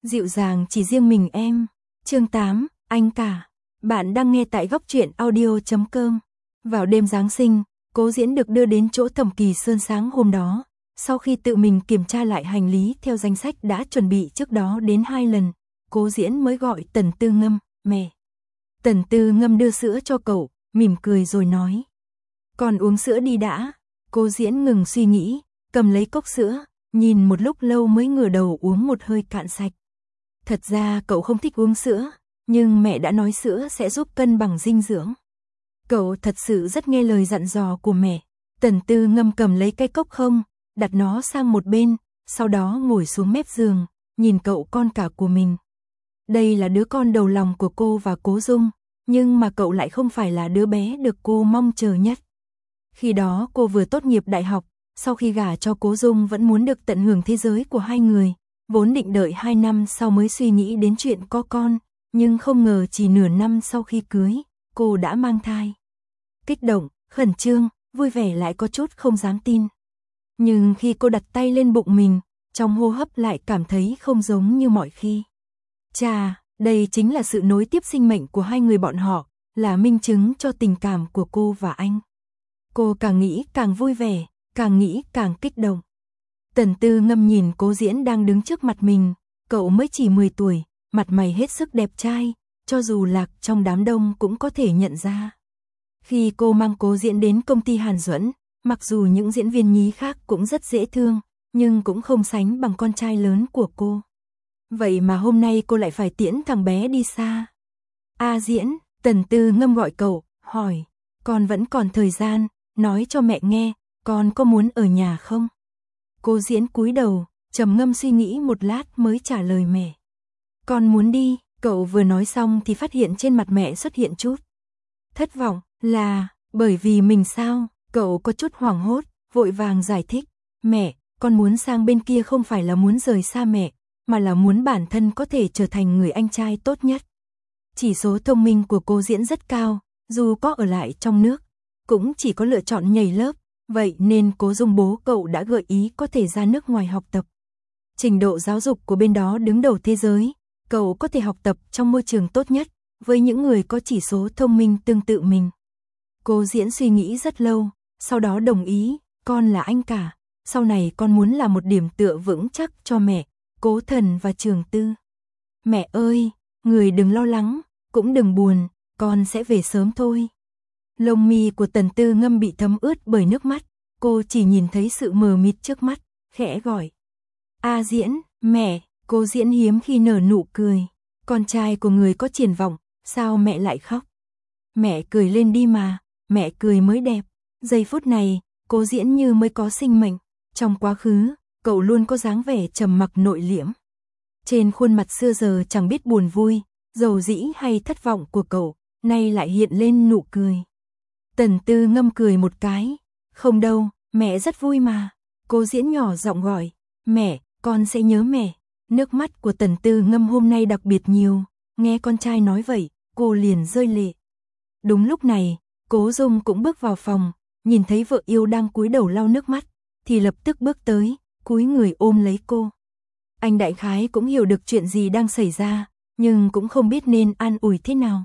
dịu dàng chỉ riêng mình em. Chương 8, anh cả. Bạn đang nghe tại góc truyện audio.com. Vào đêm Giáng sinh, Cố Diễn được đưa đến chỗ Thẩm Kỳ Sơn sáng hôm đó. Sau khi tự mình kiểm tra lại hành lý theo danh sách đã chuẩn bị trước đó đến 2 lần, Cố Diễn mới gọi Tần Tư Ngâm, mẹ. Tần Tư Ngâm đưa sữa cho cậu, mỉm cười rồi nói. Con uống sữa đi đã. Cố Diễn ngừng suy nghĩ, cầm lấy cốc sữa, nhìn một lúc lâu mới ngửa đầu uống một hơi cạn sạch. Thật ra cậu không thích uống sữa, nhưng mẹ đã nói sữa sẽ giúp cân bằng dinh dưỡng. Cậu thật sự rất nghe lời dặn dò của mẹ. Tần Tư Ngâm cầm lấy cái cốc không, đặt nó sang một bên, sau đó ngồi xuống mép giường, nhìn cậu con cả của mình. Đây là đứa con đầu lòng của cô và Cố Dung, nhưng mà cậu lại không phải là đứa bé được cô mong chờ nhất. Khi đó cô vừa tốt nghiệp đại học, sau khi gả cho Cố Dung vẫn muốn được tận hưởng thế giới của hai người, vốn định đợi 2 năm sau mới suy nghĩ đến chuyện có con, nhưng không ngờ chỉ nửa năm sau khi cưới, cô đã mang thai. Kích động, khẩn trương, vui vẻ lại có chút không dám tin. Nhưng khi cô đặt tay lên bụng mình, trong hô hấp lại cảm thấy không giống như mọi khi. Chà, đây chính là sự nối tiếp sinh mệnh của hai người bọn họ, là minh chứng cho tình cảm của cô và anh. Cô càng nghĩ càng vui vẻ, càng nghĩ càng kích động. Tần Tư Ngâm nhìn Cố Diễn đang đứng trước mặt mình, cậu mới chỉ 10 tuổi, mặt mày hết sức đẹp trai, cho dù lạc trong đám đông cũng có thể nhận ra. Khi cô mang Cố Diễn đến công ty Hàn Duẫn, mặc dù những diễn viên nhí khác cũng rất dễ thương, nhưng cũng không sánh bằng con trai lớn của cô. Vậy mà hôm nay cô lại phải tiễn thằng bé đi xa. A Diễn, Tần Tư Ngâm gọi cậu, hỏi, con vẫn còn thời gian, nói cho mẹ nghe, con có muốn ở nhà không? Cố Diễn cúi đầu, trầm ngâm suy nghĩ một lát mới trả lời mẹ. Con muốn đi. Cậu vừa nói xong thì phát hiện trên mặt mẹ xuất hiện chút thất vọng. Là bởi vì mình sao? Cậu có chút hoảng hốt, vội vàng giải thích. Mẹ, con muốn sang bên kia không phải là muốn rời xa mẹ, mà là muốn bản thân có thể trở thành người anh trai tốt nhất. Chỉ số thông minh của Cố Diễn rất cao, dù có ở lại trong nước, cũng chỉ có lựa chọn nhảy lớp. Vậy nên Cố Dung bố cậu đã gợi ý có thể ra nước ngoài học tập. Trình độ giáo dục của bên đó đứng đầu thế giới, cậu có thể học tập trong môi trường tốt nhất, với những người có chỉ số thông minh tương tự mình. Cố Diễn suy nghĩ rất lâu, sau đó đồng ý, con là anh cả, sau này con muốn là một điểm tựa vững chắc cho mẹ, Cố Thần và Trường Tư. Mẹ ơi, người đừng lo lắng, cũng đừng buồn, con sẽ về sớm thôi. Lông mi của Tần Tư Ngâm bị thấm ướt bởi nước mắt, cô chỉ nhìn thấy sự mờ mịt trước mắt, khẽ gọi. A Diễn, mẹ. Cố Diễn hiếm khi nở nụ cười. Con trai của người có triển vọng, sao mẹ lại khóc? Mẹ cười lên đi mà, mẹ cười mới đẹp. Giây phút này, Cố Diễn như mới có sinh mệnh. Trong quá khứ, cậu luôn có dáng vẻ trầm mặc nội liễm. Trên khuôn mặt xưa giờ chẳng biết buồn vui, dầu dĩ hay thất vọng của cậu, nay lại hiện lên nụ cười. Tần Tư Ngâm cười một cái. Không đâu, mẹ rất vui mà. Cố Diễn nhỏ giọng gọi. Mẹ, con sẽ nhớ mẹ. Nước mắt của Tần Tư Ngâm hôm nay đặc biệt nhiều, nghe con trai nói vậy, cô liền rơi lệ. Đúng lúc này, Cố Dung cũng bước vào phòng, nhìn thấy vợ yêu đang cúi đầu lau nước mắt, thì lập tức bước tới, cúi người ôm lấy cô. Anh đại khái cũng hiểu được chuyện gì đang xảy ra, nhưng cũng không biết nên an ủi thế nào.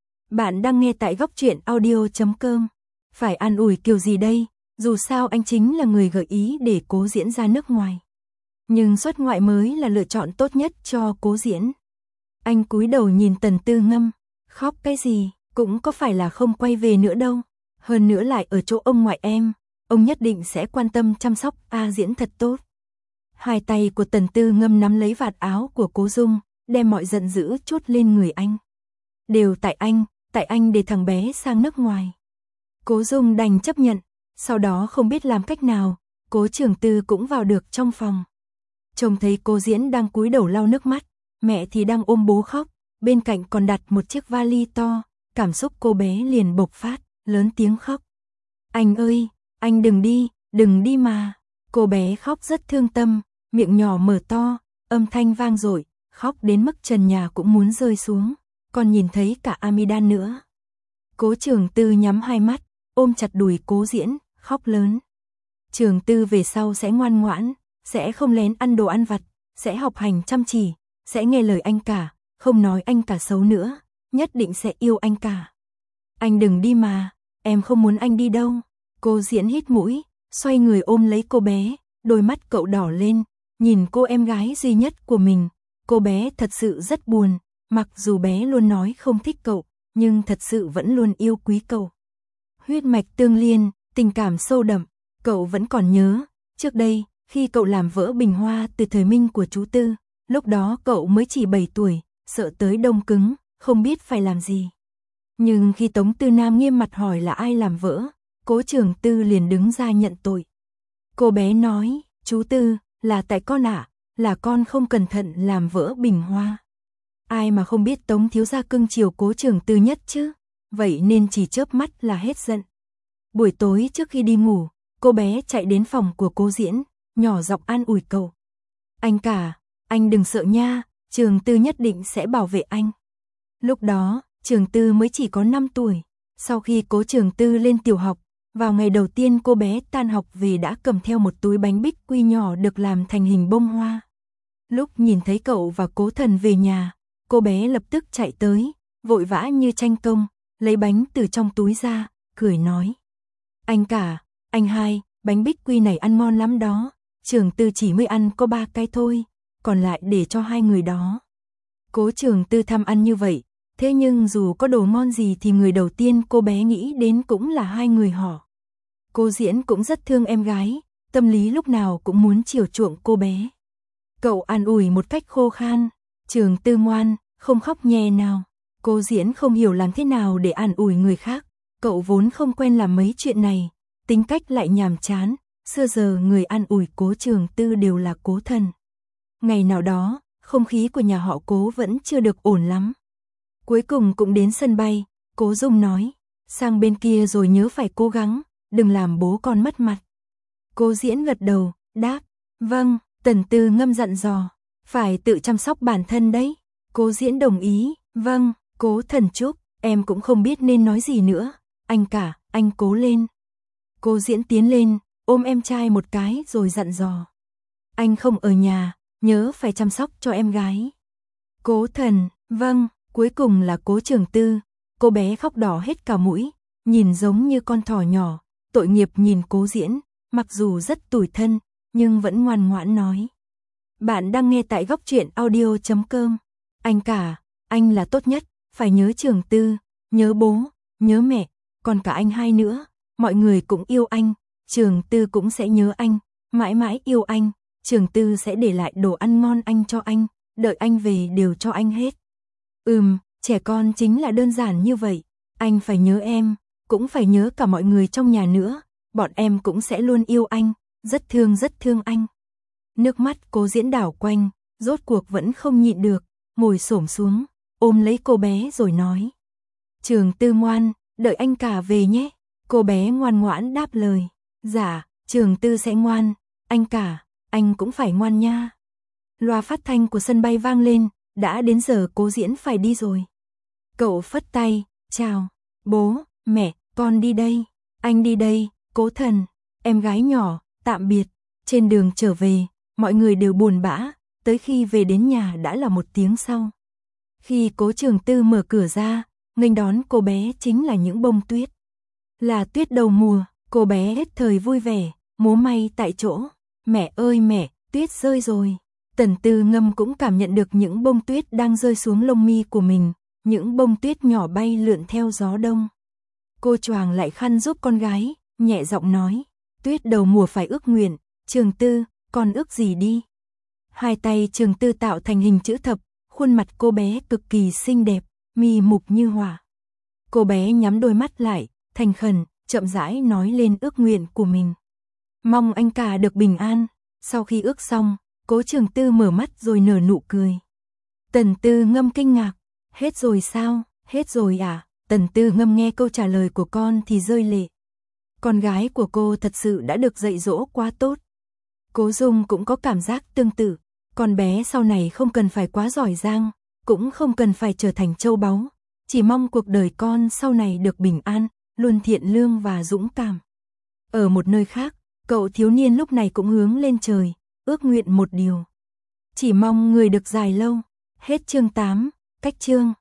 Bạn đang nghe tại góc truyện audio.com. Phải an ủi kiểu gì đây, dù sao anh chính là người gợi ý để Cố Diễn ra nước ngoài. Nhưng xuất ngoại mới là lựa chọn tốt nhất cho Cố Diễn. Anh cúi đầu nhìn Tần Tư Ngâm, khóc cái gì, cũng có phải là không quay về nữa đâu. Hơn nữa lại ở chỗ ông ngoại em, ông nhất định sẽ quan tâm chăm sóc A Diễn thật tốt. Hai tay của Tần Tư Ngâm nắm lấy vạt áo của Cố Dung, đem mọi giận dữ trút lên người anh. Đều tại anh để thằng bé sang nước ngoài. Cố Dung đành chấp nhận, sau đó không biết làm cách nào, Cố Trường Tư cũng vào được trong phòng. Trông thấy Cố Diễn đang cúi đầu lau nước mắt, mẹ thì đang ôm bố khóc, bên cạnh còn đặt một chiếc vali to, cảm xúc cô bé liền bộc phát, lớn tiếng khóc. Anh ơi, anh đừng đi mà. Cô bé khóc rất thương tâm, miệng nhỏ mở to, âm thanh vang dội, khóc đến mức trần nhà cũng muốn rơi xuống, còn nhìn thấy cả Amidan nữa. Cố Trường Tư nhắm hai mắt, ôm chặt đùi Cố Diễn, khóc lớn. Trường Tư về sau sẽ ngoan ngoãn, sẽ không lén ăn đồ ăn vặt, sẽ học hành chăm chỉ, sẽ nghe lời anh cả, không nói anh cả xấu nữa, nhất định sẽ yêu anh cả. Anh đừng đi mà, em không muốn anh đi đâu. Cô Diễn hít mũi, xoay người ôm lấy cô bé, đôi mắt cậu đỏ lên, nhìn cô em gái duy nhất của mình. Cô bé thật sự rất buồn, mặc dù bé luôn nói không thích cậu, nhưng thật sự vẫn luôn yêu quý cậu. Huyết mạch tương liên, tình cảm sâu đậm, cậu vẫn còn nhớ, trước đây, khi cậu làm vỡ bình hoa từ thời Minh của chú Tư, lúc đó cậu mới chỉ 7 tuổi, sợ tới đông cứng, không biết phải làm gì. Nhưng khi Tống Tư Nam nghiêm mặt hỏi là ai làm vỡ, Cố Trường Tư liền đứng ra nhận tội. Cô bé nói, chú Tư, là tại con ạ, là con không cẩn thận làm vỡ bình hoa. Ai mà không biết Tống thiếu gia cưng chiều Cố Trường Tư nhất chứ, vậy nên chỉ chớp mắt là hết giận. Buổi tối trước khi đi ngủ, cô bé chạy đến phòng của Cố Diễn, nhỏ giọng an ủi cậu. Anh cả, anh đừng sợ nha, Trường Tư nhất định sẽ bảo vệ anh. Lúc đó, Trường Tư mới chỉ có 5 tuổi, sau khi Cố Trường Tư lên tiểu học, vào ngày đầu tiên cô bé tan học về đã cầm theo một túi bánh bích quy nhỏ được làm thành hình bông hoa. Lúc nhìn thấy cậu và Cố Thần về nhà, cô bé lập tức chạy tới, vội vã như tranh công, lấy bánh từ trong túi ra, cười nói. Anh cả, anh hai, bánh bích quy này ăn ngon lắm đó, Trường Tư chỉ mới ăn có 3 cái thôi, còn lại để cho 2 người đó. Cố Trường Tư tham ăn như vậy, thế nhưng dù có đồ ngon gì thì người đầu tiên cô bé nghĩ đến cũng là 2 người họ. Cô Diễn cũng rất thương em gái, tâm lý lúc nào cũng muốn chiều chuộng cô bé. Cậu an ủi một cách khô khan, Trường Tư ngoan, không khóc nhè nào. Cô Diễn không hiểu làm thế nào để an ủi người khác, cậu vốn không quen làm mấy chuyện này, tính cách lại nhàm chán, xưa giờ người an ủi Cố Trường Tư đều là Cố Thần. Ngày nào đó, không khí của nhà họ Cố vẫn chưa được ổn lắm. Cuối cùng cũng đến sân bay, Cố Dung nói, sang bên kia rồi nhớ phải cố gắng, đừng làm bố con mất mặt. Cố Diễn gật đầu, đáp, vâng, Tần Tư Ngâm dặn dò, phải tự chăm sóc bản thân đấy. Cố Diễn đồng ý, vâng, Cố Thần chúc, em cũng không biết nên nói gì nữa, anh cả, anh cố lên. Cố Diễn tiến lên, ôm em trai một cái rồi dặn dò. Anh không ở nhà, nhớ phải chăm sóc cho em gái. Cố Thần, vâng, cuối cùng là Cố Trường Tư, cô bé khóc đỏ hết cả mũi, nhìn giống như con thỏ nhỏ, tội nghiệp nhìn Cố Diễn, mặc dù rất tủi thân, nhưng vẫn ngoan ngoãn nói. Bạn đang nghe tại Góc Truyện Audio.com. Anh cả, anh là tốt nhất, phải nhớ Trường Tư, nhớ bố, nhớ mẹ, còn cả anh hai nữa, mọi người cũng yêu anh, Trường Tư cũng sẽ nhớ anh, mãi mãi yêu anh, Trường Tư sẽ để lại đồ ăn ngon anh cho anh, đợi anh về đều cho anh hết. Trẻ con chính là đơn giản như vậy, anh phải nhớ em, cũng phải nhớ cả mọi người trong nhà nữa, bọn em cũng sẽ luôn yêu anh, rất thương anh. Nước mắt Cố Diễn đảo quanh, rốt cuộc vẫn không nhịn được, ngồi xổm xuống, ôm lấy cô bé rồi nói. Trường Tư ngoan, đợi anh cả về nhé. Cô bé ngoan ngoãn đáp lời. Dạ, Trường Tư sẽ ngoan, anh cả, anh cũng phải ngoan nha. Loa phát thanh của sân bay vang lên, đã đến giờ Cố Diễn phải đi rồi. Cậu phất tay, chào, bố, mẹ, con đi đây, anh đi đây, Cố Thần, em gái nhỏ, tạm biệt. Trên đường trở về, mọi người đều buồn bã, tới khi về đến nhà đã là 1 tiếng sau. Khi Cố Trường Tư mở cửa ra, nghênh đón cô bé chính là những bông tuyết. Là tuyết đầu mùa, cô bé hết thời vui vẻ, múa may tại chỗ. Mẹ ơi mẹ, tuyết rơi rồi. Tần Tư Ngâm cũng cảm nhận được những bông tuyết đang rơi xuống lông mi của mình, những bông tuyết nhỏ bay lượn theo gió đông. Cô choàng lại khăn giúp con gái, nhẹ giọng nói, tuyết đầu mùa phải ước nguyện, Trường Tư, con ước gì đi. Hai tay Trường Tư tạo thành hình chữ thập, khuôn mặt cô bé cực kỳ xinh đẹp, mi mục như hỏa. Cô bé nhắm đôi mắt lại, thành khẩn, chậm rãi nói lên ước nguyện của mình. Mong anh cả được bình an. Sau khi ước xong, Cố Trường Tư mở mắt rồi nở nụ cười. Tần Tư Ngâm kinh ngạc, hết rồi sao, hết rồi à? Tần Tư Ngâm nghe câu trả lời của con thì rơi lệ. Con gái của cô thật sự đã được dạy dỗ quá tốt. Cố Dung cũng có cảm giác tương tự, con bé sau này không cần phải quá giỏi giang, cũng không cần phải trở thành châu báu, chỉ mong cuộc đời con sau này được bình an, luôn thiện lương và dũng cảm. Ở một nơi khác, cậu thiếu niên lúc này cũng hướng lên trời, ước nguyện một điều. Chỉ mong người được dài lâu, Hết chương 8, cách chương.